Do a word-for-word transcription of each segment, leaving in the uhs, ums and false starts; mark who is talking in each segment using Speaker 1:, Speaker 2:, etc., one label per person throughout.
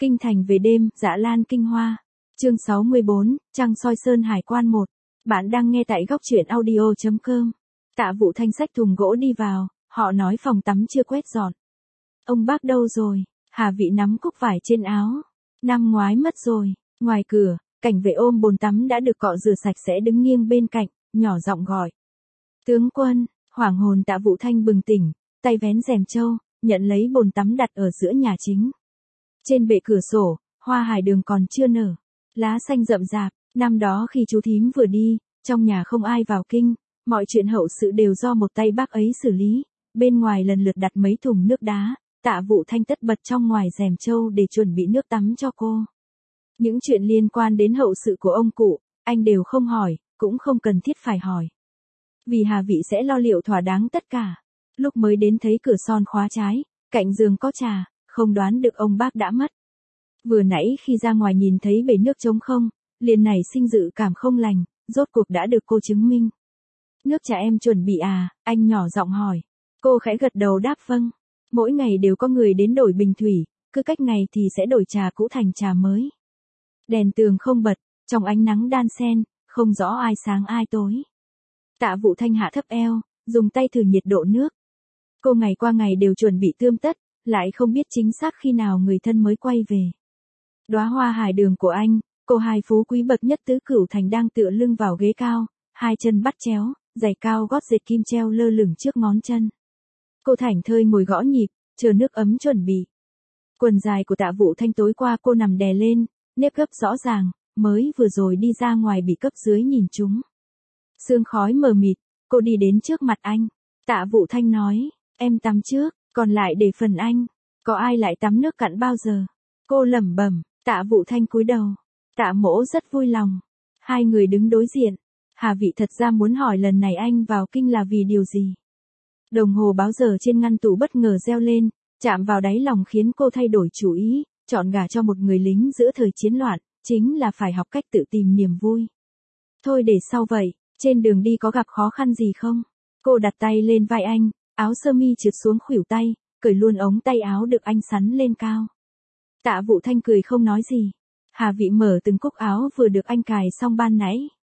Speaker 1: Kinh thành về đêm, Dạ Lan kinh hoa. Chương sáu mươi bốn, Trăng soi sơn hải quan một. Bạn đang nghe tại góc truyện audio chấm com. Tạ Vũ Thanh xách thùng gỗ đi vào, họ nói phòng tắm chưa quét dọn. Ông bác đâu rồi? Hà Vị nắm cúc vải trên áo. Năm ngoái mất rồi. Ngoài cửa, cảnh vệ ôm bồn tắm đã được cọ rửa sạch sẽ đứng nghiêng bên cạnh, nhỏ giọng gọi. Tướng quân. Hoảng hồn Tạ Vũ Thanh bừng tỉnh, tay vén rèm trâu, nhận lấy bồn tắm đặt ở giữa nhà chính. Trên bệ cửa sổ, hoa hải đường còn chưa nở, lá xanh rậm rạp. Năm đó khi chú thím vừa đi, trong nhà không ai vào kinh, mọi chuyện hậu sự đều do một tay bác ấy xử lý. Bên ngoài lần lượt đặt mấy thùng nước đá, Tạ Vũ Thanh tất bật trong ngoài rèm trâu để chuẩn bị nước tắm cho cô. Những chuyện liên quan đến hậu sự của ông cụ, anh đều không hỏi, cũng không cần thiết phải hỏi. Vì Hà Vị sẽ lo liệu thỏa đáng tất cả. Lúc mới đến thấy cửa son khóa trái, cạnh giường có trà, không đoán được ông bác đã mất. Vừa nãy khi ra ngoài nhìn thấy bể nước trống không, liền nảy sinh dự cảm không lành, rốt cuộc đã được cô chứng minh. Nước trà em chuẩn bị à, anh nhỏ giọng hỏi. Cô khẽ gật đầu đáp vâng. Mỗi ngày đều có người đến đổi bình thủy, cứ cách ngày thì sẽ đổi trà cũ thành trà mới. Đèn tường không bật, trong ánh nắng đan xen, không rõ ai sáng ai tối. Tạ Vũ Thanh hạ thấp eo, dùng tay thử nhiệt độ nước. Cô ngày qua ngày đều chuẩn bị tươm tất, lại không biết chính xác khi nào người thân mới quay về. Đóa hoa hải đường của anh, cô hai phú quý bậc nhất tứ cửu thành đang tựa lưng vào ghế cao, hai chân bắt chéo, giày cao gót dệt kim treo lơ lửng trước ngón chân. Cô thảnh thơi ngồi gõ nhịp, chờ nước ấm chuẩn bị. Quần dài của Tạ Vũ Thanh tối qua cô nằm đè lên, nếp gấp rõ ràng, mới vừa rồi đi ra ngoài bị cấp dưới nhìn trúng. Sương khói mờ mịt, cô đi đến trước mặt anh. Tạ Vũ Thanh nói, em tắm trước, còn lại để phần anh. Có ai lại tắm nước cạn bao giờ? Cô lẩm bẩm. Tạ Vũ Thanh cúi đầu. Tạ Mỗ rất vui lòng. Hai người đứng đối diện. Hà Vị thật ra muốn hỏi lần này anh vào kinh là vì điều gì? Đồng hồ báo giờ trên ngăn tủ bất ngờ reo lên, chạm vào đáy lòng khiến cô thay đổi chủ ý, chọn gả cho một người lính giữa thời chiến loạn, chính là phải học cách tự tìm niềm vui. Thôi để sau vậy, trên đường đi có gặp khó khăn gì không? Cô đặt tay lên vai anh, áo sơ mi trượt xuống khuỷu tay, cởi luôn ống tay áo được anh sắn lên cao. Tạ Vũ Thanh cười không nói gì. Hà Vị mở từng cúc áo vừa được anh cài xong ban nãy.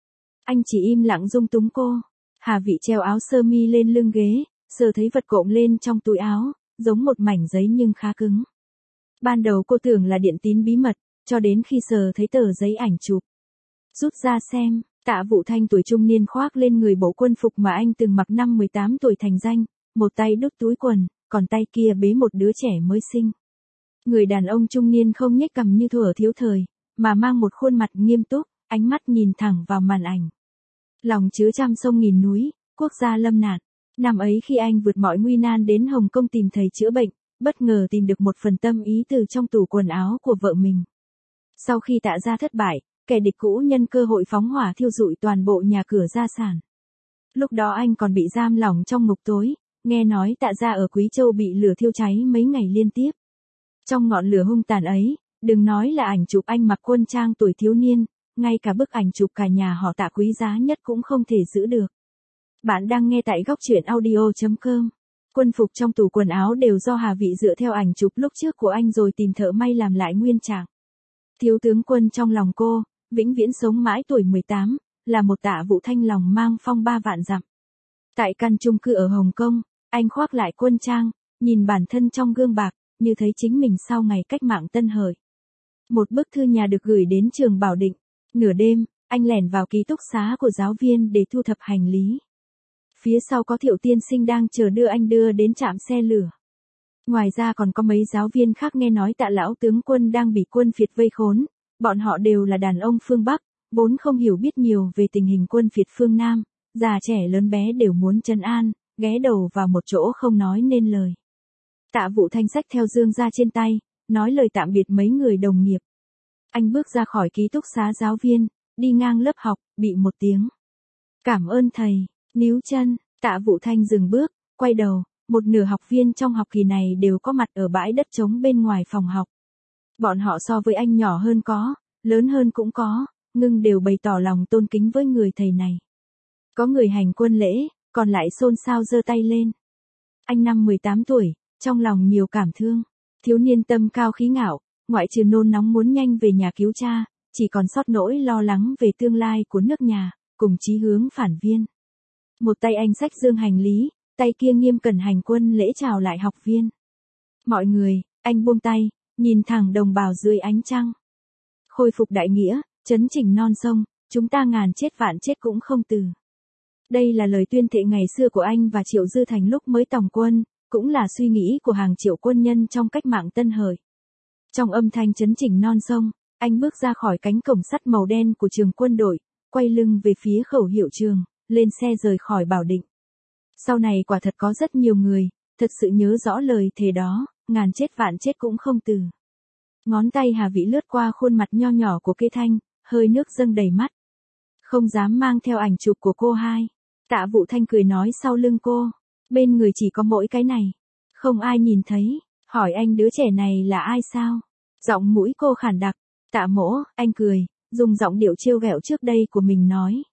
Speaker 1: Anh chỉ im lặng dung túng cô. Hà Vị treo áo sơ mi lên lưng ghế, sờ thấy vật cộm lên trong túi áo, giống một mảnh giấy nhưng khá cứng. Ban đầu cô tưởng là điện tín bí mật, cho đến khi sờ thấy tờ giấy ảnh chụp. Rút ra xem, Tạ Vũ Thanh tuổi trung niên khoác lên người bộ quân phục mà anh từng mặc năm mười tám tuổi thành danh, một tay đút túi quần, còn tay kia bế một đứa trẻ mới sinh. Người đàn ông trung niên không nhếch cằm như thuở thiếu thời, mà mang một khuôn mặt nghiêm túc, ánh mắt nhìn thẳng vào màn ảnh. Lòng chứa trăm sông nghìn núi, quốc gia lâm nạn. Năm ấy khi anh vượt mọi nguy nan đến Hồng Kông tìm thầy chữa bệnh, bất ngờ tìm được một phần tâm ý từ trong tủ quần áo của vợ mình. Sau khi Tạ gia thất bại, kẻ địch cũ nhân cơ hội phóng hỏa thiêu rụi toàn bộ nhà cửa gia sản. Lúc đó anh còn bị giam lỏng trong ngục tối, nghe nói Tạ gia ở Quý Châu bị lửa thiêu cháy mấy ngày liên tiếp. Trong ngọn lửa hung tàn ấy, đừng nói là ảnh chụp anh mặc quân trang tuổi thiếu niên, ngay cả bức ảnh chụp cả nhà họ Tạ quý giá nhất cũng không thể giữ được. Bạn đang nghe tại góc truyện audio chấm com. Quân phục trong tủ quần áo đều do Hà Vị dựa theo ảnh chụp lúc trước của anh rồi tìm thợ may làm lại nguyên trạng. Thiếu tướng quân trong lòng cô, vĩnh viễn sống mãi tuổi mười tám, là một Tạ Vũ Thanh lòng mang phong ba vạn dặm. Tại căn chung cư ở Hồng Kông, anh khoác lại quân trang, nhìn bản thân trong gương bạc, như thấy chính mình sau ngày cách mạng Tân Hợi. Một bức thư nhà được gửi đến trường Bảo Định. Nửa đêm, anh lẻn vào ký túc xá của giáo viên để thu thập hành lý. Phía sau có Thiệu tiên sinh đang chờ đưa anh đưa đến trạm xe lửa. Ngoài ra còn có mấy giáo viên khác nghe nói Tạ lão tướng quân đang bị quân phiệt vây khốn. Bọn họ đều là đàn ông phương Bắc, vốn không hiểu biết nhiều về tình hình quân phiệt phương Nam. Già trẻ lớn bé đều muốn trấn an, ghé đầu vào một chỗ không nói nên lời. Tạ Vũ Thanh xách theo dương ra trên tay, nói lời tạm biệt mấy người đồng nghiệp. Anh bước ra khỏi ký túc xá giáo viên, đi ngang lớp học, bị một tiếng. Cảm ơn thầy, níu chân. Tạ Vũ Thanh dừng bước, quay đầu, một nửa học viên trong học kỳ này đều có mặt ở bãi đất trống bên ngoài phòng học. Bọn họ so với anh nhỏ hơn có, lớn hơn cũng có, nhưng đều bày tỏ lòng tôn kính với người thầy này. Có người hành quân lễ, còn lại xôn xao giơ tay lên. Anh năm mười tám tuổi, trong lòng nhiều cảm thương. Thiếu niên tâm cao khí ngạo, Ngoại trừ nôn nóng muốn nhanh về nhà cứu cha, chỉ còn sót nỗi lo lắng về tương lai của nước nhà, cùng chí hướng phản viên. Một tay anh xách dương hành lý, tay kia nghiêm cẩn hành quân lễ chào lại học viên. Mọi người, anh buông tay, nhìn thẳng đồng bào dưới ánh trăng. Khôi phục đại nghĩa, chấn chỉnh non sông, chúng ta ngàn chết vạn chết cũng không từ. Đây là lời tuyên thệ ngày xưa của anh và Triệu Dư Thành lúc mới tòng quân, cũng là suy nghĩ của hàng triệu quân nhân trong cách mạng Tân Hợi. Trong âm thanh chấn chỉnh non sông, anh bước ra khỏi cánh cổng sắt màu đen của trường quân đội, quay lưng về phía khẩu hiệu trường, lên xe rời khỏi Bảo Định. Sau này quả thật có rất nhiều người, thật sự nhớ rõ lời thề đó, ngàn chết vạn chết cũng không từ. Ngón tay Hà Vĩ lướt qua khuôn mặt nho nhỏ của Kê Thanh, hơi nước dâng đầy mắt. Không dám mang theo ảnh chụp của cô hai. Tạ Vũ Thanh cười nói sau lưng cô, bên người chỉ có mỗi cái này. Không ai nhìn thấy, hỏi anh đứa trẻ này là ai sao? Giọng mũi cô khản đặc, Tạ mỗ, anh cười, dùng giọng điệu trêu ghẹo trước đây của mình nói.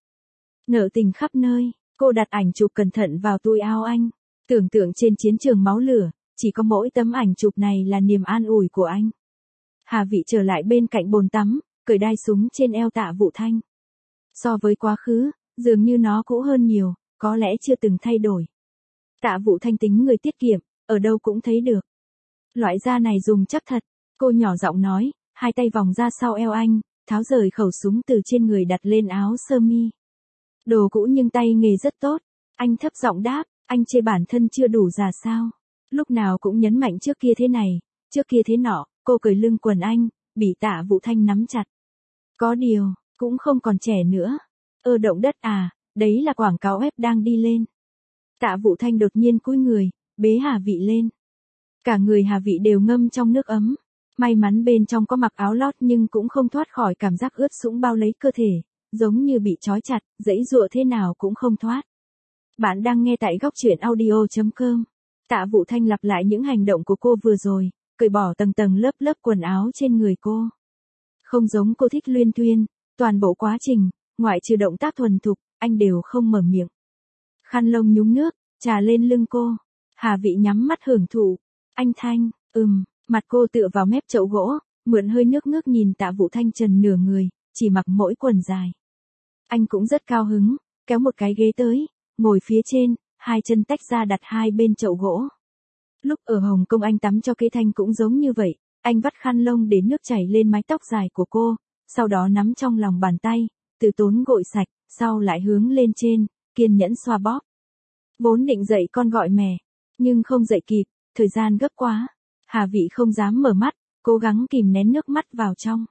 Speaker 1: Nợ tình khắp nơi, cô đặt ảnh chụp cẩn thận vào túi áo anh. Tưởng tượng trên chiến trường máu lửa, chỉ có mỗi tấm ảnh chụp này là niềm an ủi của anh. Hà Vĩ trở lại bên cạnh bồn tắm, cởi đai súng trên eo Tạ Vũ Thanh. So với quá khứ, dường như nó cũ hơn nhiều, có lẽ chưa từng thay đổi. Tạ Vũ Thanh tính người tiết kiệm, ở đâu cũng thấy được. Loại da này dùng chắc thật, cô nhỏ giọng nói, hai tay vòng ra sau eo anh, tháo rời khẩu súng từ trên người đặt lên áo sơ mi. Đồ cũ nhưng tay nghề rất tốt, anh thấp giọng đáp, anh chê bản thân chưa đủ già sao. Lúc nào cũng nhấn mạnh trước kia thế này, trước kia thế nọ, cô cởi lưng quần anh, bị Tạ Vũ Thanh nắm chặt. Có điều, cũng không còn trẻ nữa. Ơ động đất à, đấy là quảng cáo ép đang đi lên. Tạ Vũ Thanh đột nhiên cúi người, bế Hà Vĩ lên. Cả người Hà Vĩ đều ngâm trong nước ấm. May mắn bên trong có mặc áo lót nhưng cũng không thoát khỏi cảm giác ướt sũng bao lấy cơ thể, giống như bị trói chặt, giãy giụa thế nào cũng không thoát. Bạn đang nghe tại góc truyện audio chấm com. Tạ Vũ Thanh lặp lại những hành động của cô vừa rồi, cởi bỏ tầng tầng lớp lớp quần áo trên người cô. Không giống cô thích luyên thuyên, toàn bộ quá trình, ngoại trừ động tác thuần thục, anh đều không mở miệng. Khăn lông nhúng nước, trà lên lưng cô. Hà Vĩ nhắm mắt hưởng thụ. Anh Thanh, ừm, mặt cô tựa vào mép chậu gỗ, mượn hơi nước ngước nhìn Tạ Vũ Thanh trần nửa người, chỉ mặc mỗi quần dài. Anh cũng rất cao hứng, kéo một cái ghế tới, ngồi phía trên, hai chân tách ra đặt hai bên chậu gỗ. Lúc ở Hồng Kông anh tắm cho Kê Thanh cũng giống như vậy, anh vắt khăn lông để nước chảy lên mái tóc dài của cô, sau đó nắm trong lòng bàn tay, từ tốn gội sạch, sau lại hướng lên trên, kiên nhẫn xoa bóp. Vốn định dậy con gọi mẹ, nhưng không dậy kịp, thời gian gấp quá. Hà Vĩ không dám mở mắt, cố gắng kìm nén nước mắt vào trong.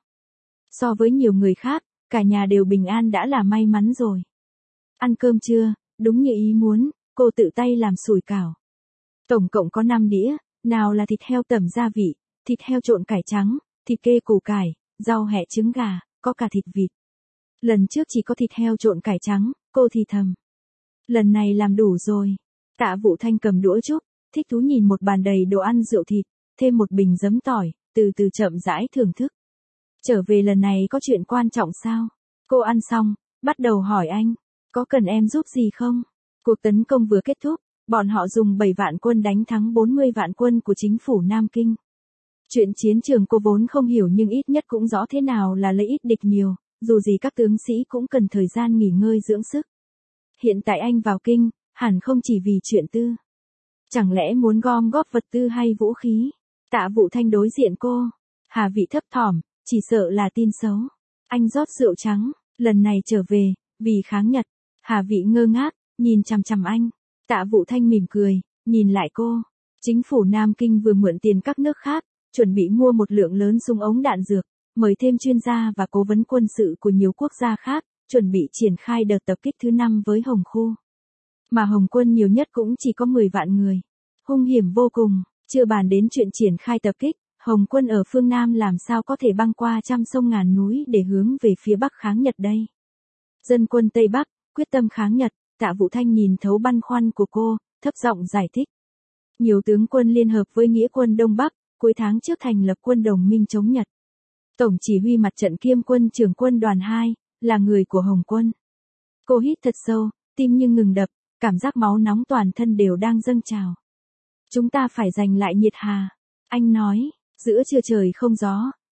Speaker 1: So với nhiều người khác, cả nhà đều bình an đã là may mắn rồi. Ăn cơm chưa, đúng như ý muốn, cô tự tay làm sủi cảo. Tổng cộng có năm đĩa, nào là thịt heo tẩm gia vị, thịt heo trộn cải trắng, thịt kê củ cải, rau hẹ trứng gà, có cả thịt vịt. Lần trước chỉ có thịt heo trộn cải trắng, cô thì thầm. Lần này làm đủ rồi. Tạ Vũ Thanh cầm đũa chúc, thích thú nhìn một bàn đầy đồ ăn rượu thịt, thêm một bình giấm tỏi, từ từ chậm rãi thưởng thức. Trở về lần này có chuyện quan trọng sao? Cô ăn xong, bắt đầu hỏi anh, có cần em giúp gì không? Cuộc tấn công vừa kết thúc, bọn họ dùng bảy vạn quân đánh thắng bốn mươi vạn quân của chính phủ Nam Kinh. Chuyện chiến trường cô vốn không hiểu nhưng ít nhất cũng rõ thế nào là lấy ít địch nhiều, dù gì các tướng sĩ cũng cần thời gian nghỉ ngơi dưỡng sức. Hiện tại anh vào kinh, hẳn không chỉ vì chuyện tư. Chẳng lẽ muốn gom góp vật tư hay vũ khí? Tạ Vũ Thanh đối diện cô. Hà Vĩ thấp thỏm, chỉ sợ là tin xấu. Anh rót rượu trắng, lần này trở về, vì kháng Nhật. Hà Vĩ ngơ ngác, nhìn chằm chằm anh. Tạ Vũ Thanh mỉm cười, nhìn lại cô. Chính phủ Nam Kinh vừa mượn tiền các nước khác, chuẩn bị mua một lượng lớn súng ống đạn dược, mời thêm chuyên gia và cố vấn quân sự của nhiều quốc gia khác, chuẩn bị triển khai đợt tập kích thứ năm với Hồng Khu. Mà Hồng quân nhiều nhất cũng chỉ có mười vạn người. Hung hiểm vô cùng, chưa bàn đến chuyện triển khai tập kích, Hồng quân ở phương Nam làm sao có thể băng qua trăm sông ngàn núi để hướng về phía Bắc kháng Nhật đây. Dân quân Tây Bắc, quyết tâm kháng Nhật, Tạ Vũ Thanh nhìn thấu băn khoăn của cô, thấp giọng giải thích. Nhiều tướng quân liên hợp với nghĩa quân Đông Bắc, cuối tháng trước thành lập quân đồng minh chống Nhật. Tổng chỉ huy mặt trận kiêm quân trưởng quân đoàn hai, là người của Hồng quân. Cô hít thật sâu, tim như ngừng đập, cảm giác máu nóng toàn thân đều đang dâng trào. Chúng ta phải giành lại Nhiệt Hà. Anh nói, giữa trưa trời không gió,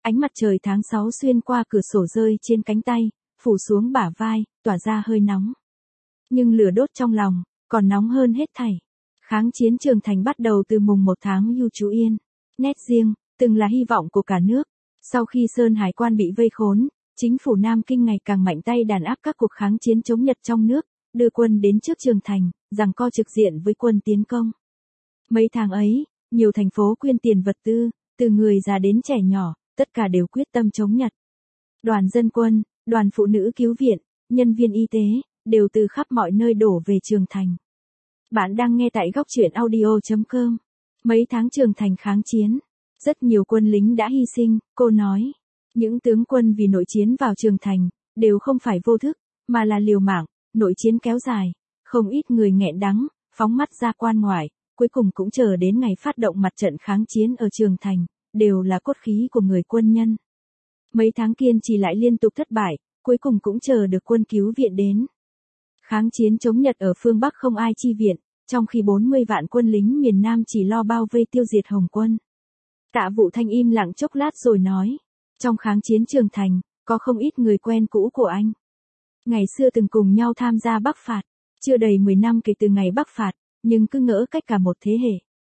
Speaker 1: Ánh mặt trời tháng sáu xuyên qua cửa sổ rơi trên cánh tay, phủ xuống bả vai, tỏa ra hơi nóng. Nhưng lửa đốt trong lòng, còn nóng hơn hết thảy. Kháng chiến Trường Thành bắt đầu từ mùng một tháng Yu Chú Yên. Nét riêng, từng là hy vọng của cả nước. Sau khi Sơn Hải Quan bị vây khốn, chính phủ Nam Kinh ngày càng mạnh tay đàn áp các cuộc kháng chiến chống Nhật trong nước, đưa quân đến trước Trường Thành, giằng co trực diện với quân tiến công. Mấy tháng ấy, nhiều thành phố quyên tiền vật tư, từ người già đến trẻ nhỏ, tất cả đều quyết tâm chống Nhật. Đoàn dân quân, đoàn phụ nữ cứu viện, nhân viên y tế, đều từ khắp mọi nơi đổ về Trường Thành. Bạn đang nghe tại góc truyện audio chấm com. Mấy tháng Trường Thành kháng chiến, rất nhiều quân lính đã hy sinh, cô nói. Những tướng quân vì nội chiến vào Trường Thành, đều không phải vô thức, mà là liều mạng, nội chiến kéo dài, không ít người nghẹn đắng, phóng mắt ra quan ngoại, cuối cùng cũng chờ đến ngày phát động mặt trận kháng chiến ở Trường Thành, đều là cốt khí của người quân nhân. Mấy tháng kiên trì lại liên tục thất bại, cuối cùng cũng chờ được quân cứu viện đến. Kháng chiến chống Nhật ở phương Bắc không ai chi viện, trong khi bốn mươi vạn quân lính miền Nam chỉ lo bao vây tiêu diệt Hồng quân. Tạ Vũ Thanh im lặng chốc lát rồi nói, trong kháng chiến Trường Thành, có không ít người quen cũ của anh. Ngày xưa từng cùng nhau tham gia Bắc phạt, chưa đầy mười năm kể từ ngày Bắc phạt, nhưng cứ ngỡ cách cả một thế hệ.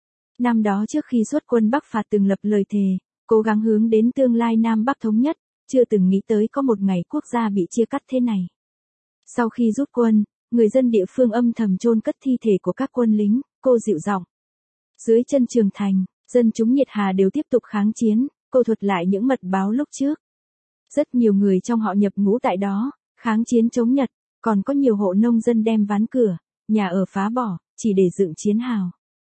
Speaker 1: Năm đó trước khi xuất quân Bắc phạt từng lập lời thề, cố gắng hướng đến tương lai Nam Bắc thống nhất, chưa từng nghĩ tới có một ngày quốc gia bị chia cắt thế này. Sau khi rút quân, người dân địa phương âm thầm chôn cất thi thể của các quân lính, cô dịu giọng. Dưới chân Trường Thành, dân chúng Nhiệt Hà đều tiếp tục kháng chiến, cô thuật lại những mật báo lúc trước. Rất nhiều người trong họ nhập ngũ tại đó, kháng chiến chống Nhật, còn có nhiều hộ nông dân đem ván cửa, nhà ở phá bỏ, chỉ để dựng chiến hào.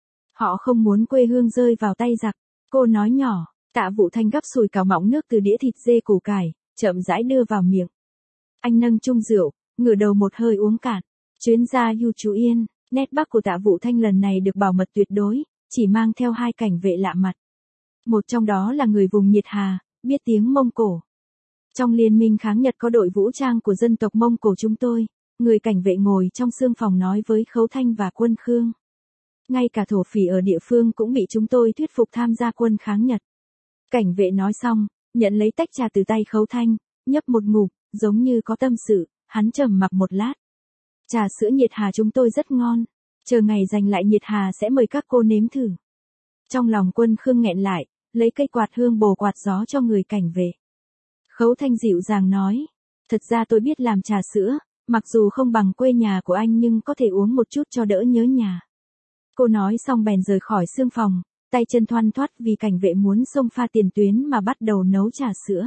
Speaker 1: Họ không muốn quê hương rơi vào tay giặc, cô nói nhỏ. Tạ Vũ Thanh gắp sùi cảo mọng nước từ đĩa thịt dê củ cải, chậm rãi đưa vào miệng. Anh nâng chung rượu, ngửa đầu một hơi uống cạn. Chuyến ra Yu Chú Yên, nét Bắc của Tạ Vũ Thanh lần này được bảo mật tuyệt đối, chỉ mang theo hai cảnh vệ lạ mặt. Một trong đó là người vùng Nhiệt Hà, biết tiếng Mông Cổ. Trong liên minh kháng Nhật có đội vũ trang của dân tộc Mông Cổ chúng tôi, người cảnh vệ ngồi trong xương phòng nói với Khấu Thanh và quân Khương. Ngay cả thổ phỉ ở địa phương cũng bị chúng tôi thuyết phục tham gia quân kháng Nhật. Cảnh vệ nói xong, nhận lấy tách trà từ tay Khấu Thanh, nhấp một ngụm, giống như có tâm sự, hắn trầm mặc một lát. Trà sữa Nhiệt Hà chúng tôi rất ngon, chờ ngày giành lại Nhiệt Hà sẽ mời các cô nếm thử. Trong lòng quân Khương nghẹn lại, lấy cây quạt hương bồ quạt gió cho người cảnh vệ. Khấu Thanh dịu dàng nói, thật ra tôi biết làm trà sữa, mặc dù không bằng quê nhà của anh nhưng có thể uống một chút cho đỡ nhớ nhà. Cô nói xong bèn rời khỏi xương phòng, tay chân thoăn thoắt vì cảnh vệ muốn xông pha tiền tuyến mà bắt đầu nấu trà sữa.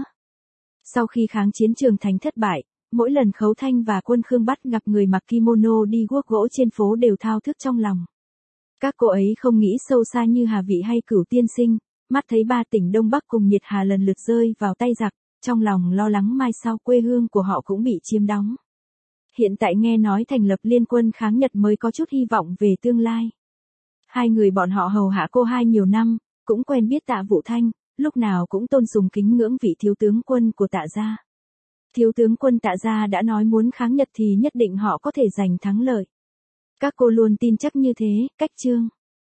Speaker 1: Sau khi kháng chiến Trường Thành thất bại, mỗi lần Khấu Thanh và quân Khương bắt gặp người mặc kimono đi guốc gỗ trên phố đều thao thức trong lòng. Các cô ấy không nghĩ sâu xa như Hà Vị hay Cửu Tiên Sinh, mắt thấy ba tỉnh Đông Bắc cùng Nhiệt Hà lần lượt rơi vào tay giặc, trong lòng lo lắng mai sau quê hương của họ cũng bị chiếm đóng. Hiện tại nghe nói thành lập liên quân kháng Nhật mới có chút hy vọng về tương lai. Hai người bọn họ hầu hạ cô hai nhiều năm, cũng quen biết Tạ Vũ Thanh, lúc nào cũng tôn sùng kính ngưỡng vị thiếu tướng quân của Tạ gia. Thiếu tướng quân Tạ gia đã nói muốn kháng Nhật thì nhất định họ có thể giành thắng lợi. Các cô luôn tin chắc như thế, cách chương.